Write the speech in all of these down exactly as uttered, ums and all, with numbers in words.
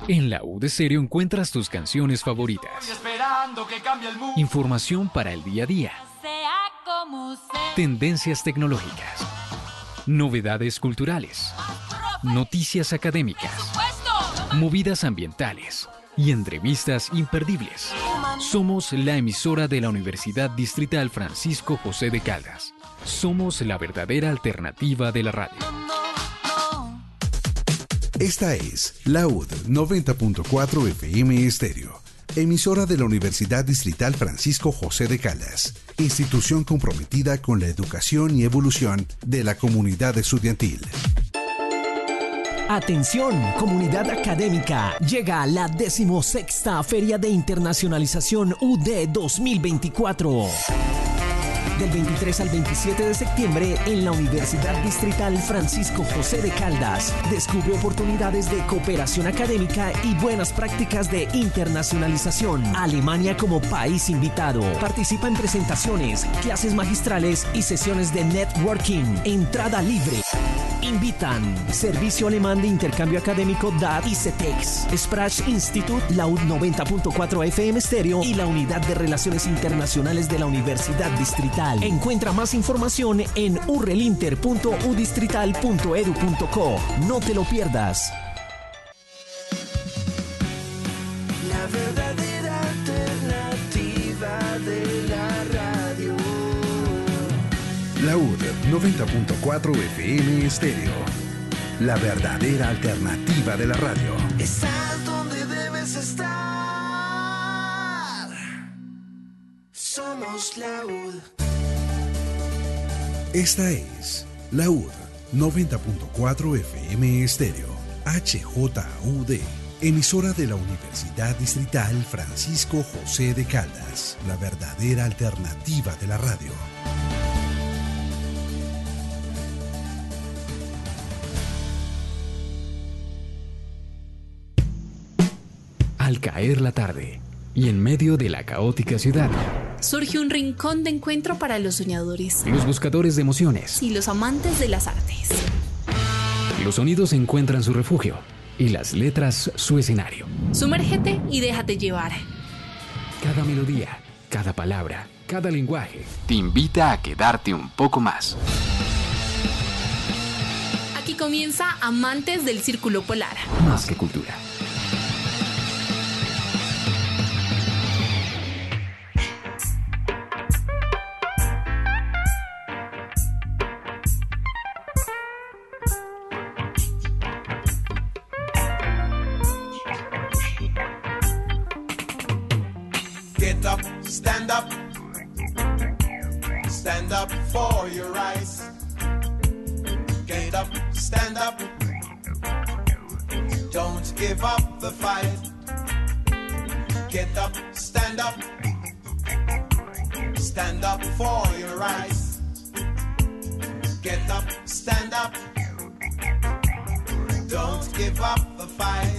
En la U de Stereo encuentras tus canciones favoritas. Información para el día a día. Tendencias tecnológicas. Novedades culturales. Noticias académicas. Movidas ambientales. Y entrevistas imperdibles. Somos la emisora de la Universidad Distrital Francisco José de Caldas. Somos la verdadera alternativa de la radio. Esta es la U D noventa punto cuatro F M Estéreo, emisora de la Universidad Distrital Francisco José de Caldas, institución comprometida con la educación y evolución de la comunidad estudiantil. Atención, comunidad académica, llega la decimosexta Feria de Internacionalización U D dos mil veinticuatro. Del veintitrés al veintisiete de septiembre en la Universidad Distrital Francisco José de Caldas. Descubre oportunidades de cooperación académica y buenas prácticas de internacionalización. Alemania como país invitado. Participa en presentaciones, clases magistrales y sesiones de networking. Entrada libre. Invitan Servicio Alemán de Intercambio Académico D A D y CETEX, Sprach Institute, la U D noventa punto cuatro F M Stereo y la Unidad de Relaciones Internacionales de la Universidad Distrital. Encuentra más información en urrelinter punto u distrital punto edu punto co. No te lo pierdas. La verdadera alternativa de la radio. La U D noventa punto cuatro F M Estéreo, la verdadera alternativa de la radio. Estás donde debes estar. Somos la U D. Esta es la U D noventa punto cuatro F M Estéreo, H J U D, emisora de la Universidad Distrital Francisco José de Caldas, la verdadera alternativa de la radio. Al caer la tarde y en medio de la caótica ciudad, surge un rincón de encuentro para los soñadores, los buscadores de emociones y los amantes de las artes. Los sonidos encuentran su refugio y las letras su escenario. Sumérgete y déjate llevar. Cada melodía, cada palabra, cada lenguaje te invita a quedarte un poco más. Aquí comienza Amantes del Círculo Polar. Más que cultura. Get up, stand up, stand up for your rights. Get up, stand up, don't give up the fight. Get up, stand up, stand up for your rights. Get up, stand up, don't give up the fight.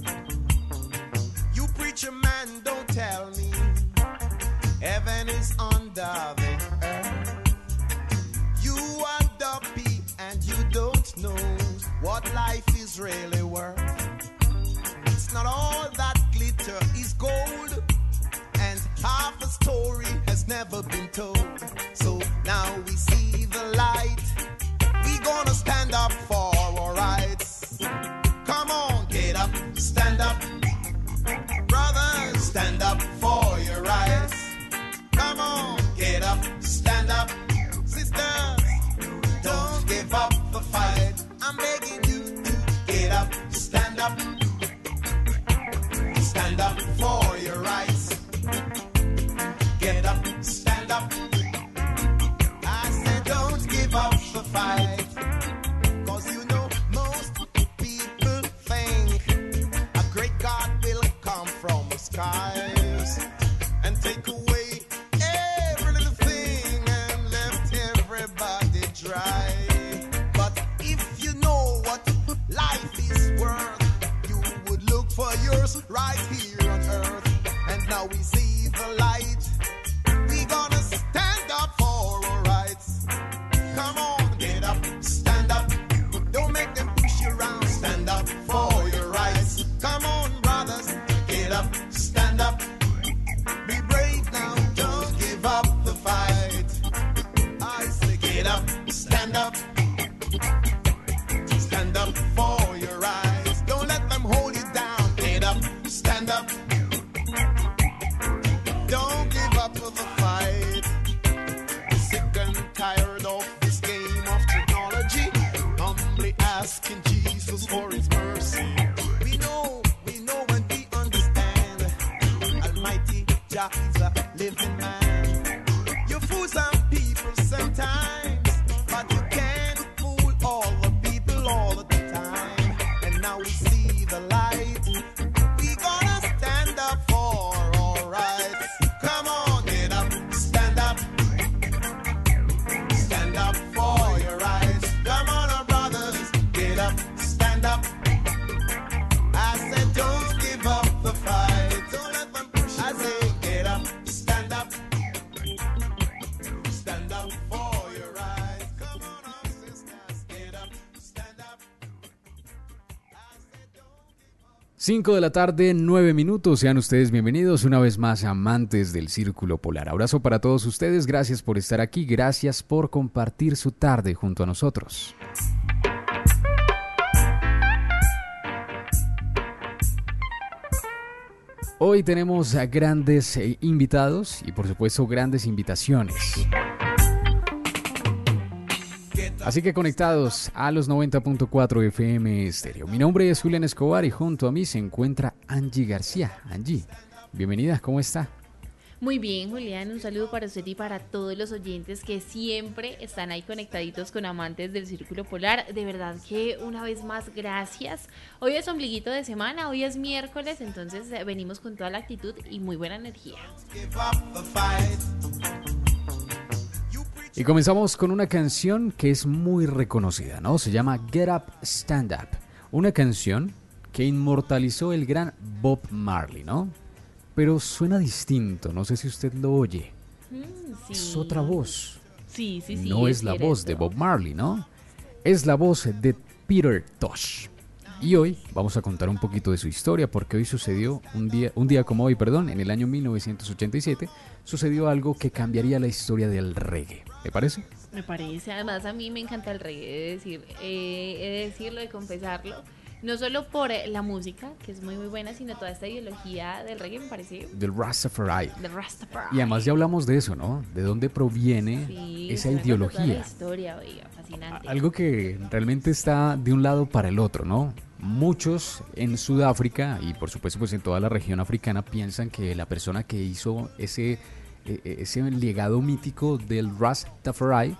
You preacher man, don't tell me heaven is under the earth. You are dopey and you don't know what life is really worth. It's not all that glitter is gold, and half a story has never been told. So now we see the light. We gonna stand up for our rights. Come on, get up, stand up. Brothers, stand up for your rights. Come on, get up, stand up. Sisters, don't give up the fight. I'm begging you to get up, stand up. Stand up for your rights. Get up, stand up. I said don't give up the fight. Cause you know most people think a great God will come from the skies and take away every little thing and left everybody dry. But if you know what life is worth, you would look for yours right here on earth. And now we see the light. We gonna stand up for our rights. Come on, get up, stand up. Don't make them push you around. Stand up for your rights. Come on, Jah is a living man. You fool some people sometimes, but you can't fool all the people all the time. And now we see the light. We gonna stand up for our rights. Come on, get up, stand up. Stand up for your rights. Come on, our brothers, get up, stand up. I said don't give up the fight. Don't let them push you. I say get up, stand up. Stand up for your rights. Come on, our sisters, get up, stand up. I said don't give up. cinco de la tarde, nueve minutos. Sean ustedes bienvenidos una vez más, amantes del Círculo Polar. Abrazo para todos ustedes. Gracias por estar aquí. Gracias por compartir su tarde junto a nosotros. Hoy tenemos a grandes eh, invitados y por supuesto grandes invitaciones. Así que conectados a los noventa punto cuatro F M Estéreo. Mi nombre es Julián Escobar y junto a mí se encuentra Angie García. Angie, bienvenida, ¿cómo está? Muy bien, Julián, un saludo para usted y para todos los oyentes que siempre están ahí conectaditos con amantes del Círculo Polar. De verdad que una vez más, gracias. Hoy es ombliguito de semana, hoy es miércoles, entonces eh, venimos con toda la actitud y muy buena energía. Y comenzamos con una canción que es muy reconocida, ¿no? Se llama Get Up, Stand Up. Una canción que inmortalizó el gran Bob Marley, ¿no? Pero suena distinto, no sé si usted lo oye. Mm, sí. Es otra voz. Sí, sí, sí. No es, es la voz de Bob Marley, ¿no? Es la voz de Peter Tosh. Y hoy vamos a contar un poquito de su historia, porque hoy sucedió, un día, un día como hoy, perdón, en el año mil novecientos ochenta y siete, sucedió algo que cambiaría la historia del reggae. ¿Le parece? Me parece, además a mí me encanta el reggae, he de decir, eh, he de decirlo, de confesarlo. No solo por la música, que es muy muy buena, sino toda esta ideología del reggae me parece... Del Rastafari. Del Rastafari. Y además ya hablamos de eso, ¿no? De dónde proviene sí, esa ideología. Toda la historia, oiga, fascinante. Algo que realmente está de un lado para el otro, ¿no? Muchos en Sudáfrica y por supuesto pues en toda la región africana piensan que la persona que hizo ese, ese legado mítico del Rastafari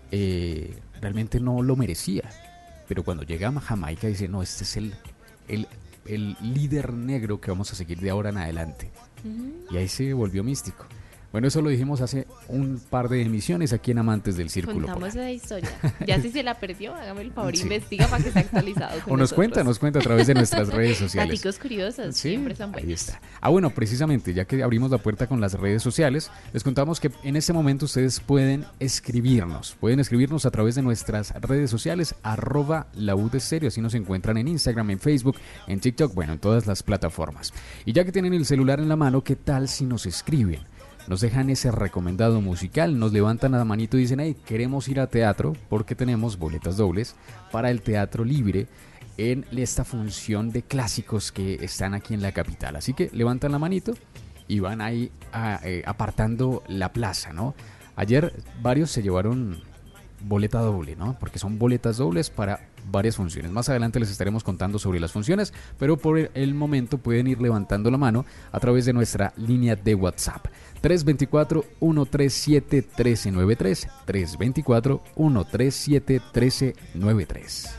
eh, realmente no lo merecía. Pero cuando llega a Jamaica dice, no, este es el, el, el líder negro que vamos a seguir de ahora en adelante. Uh-huh. Y ahí se volvió místico. Bueno, eso lo dijimos hace un par de emisiones aquí en Amantes del Círculo Contamos Polar. esa historia. Ya si se la perdió, hágame el favor, sí. Investiga para que esté actualizado. Con o nos nosotros. cuenta, nos cuenta a través de nuestras redes sociales. Daticos curiosos, sí, siempre son buenos. Ahí está. Ah, bueno, precisamente, ya que abrimos la puerta con las redes sociales, les contamos que en este momento ustedes pueden escribirnos. Pueden escribirnos a través de nuestras redes sociales, arroba la U de Estéreo. Así nos encuentran en Instagram, en Facebook, en TikTok, bueno, en todas las plataformas. Y ya que tienen el celular en la mano, ¿qué tal si nos escriben? Nos dejan ese recomendado musical, nos levantan la manito y dicen, hey, queremos ir a teatro porque tenemos boletas dobles para el Teatro Libre en esta función de clásicos que están aquí en la capital. Así que levantan la manito y van ahí a, eh, apartando la plaza, ¿no? Ayer varios se llevaron boleta doble, ¿no? Porque son boletas dobles para varias funciones. Más adelante les estaremos contando sobre las funciones, pero por el momento pueden ir levantando la mano a través de nuestra línea de WhatsApp. tres dos cuatro, uno tres siete, uno tres nueve tres, tres dos cuatro, uno tres siete, uno tres nueve tres.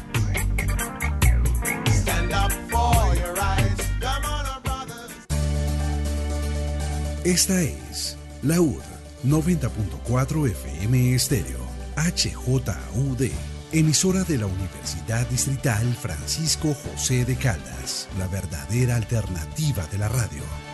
Esta es la U D noventa punto cuatro F M Estéreo, H J U D, emisora de la Universidad Distrital Francisco José de Caldas, la verdadera alternativa de la radio.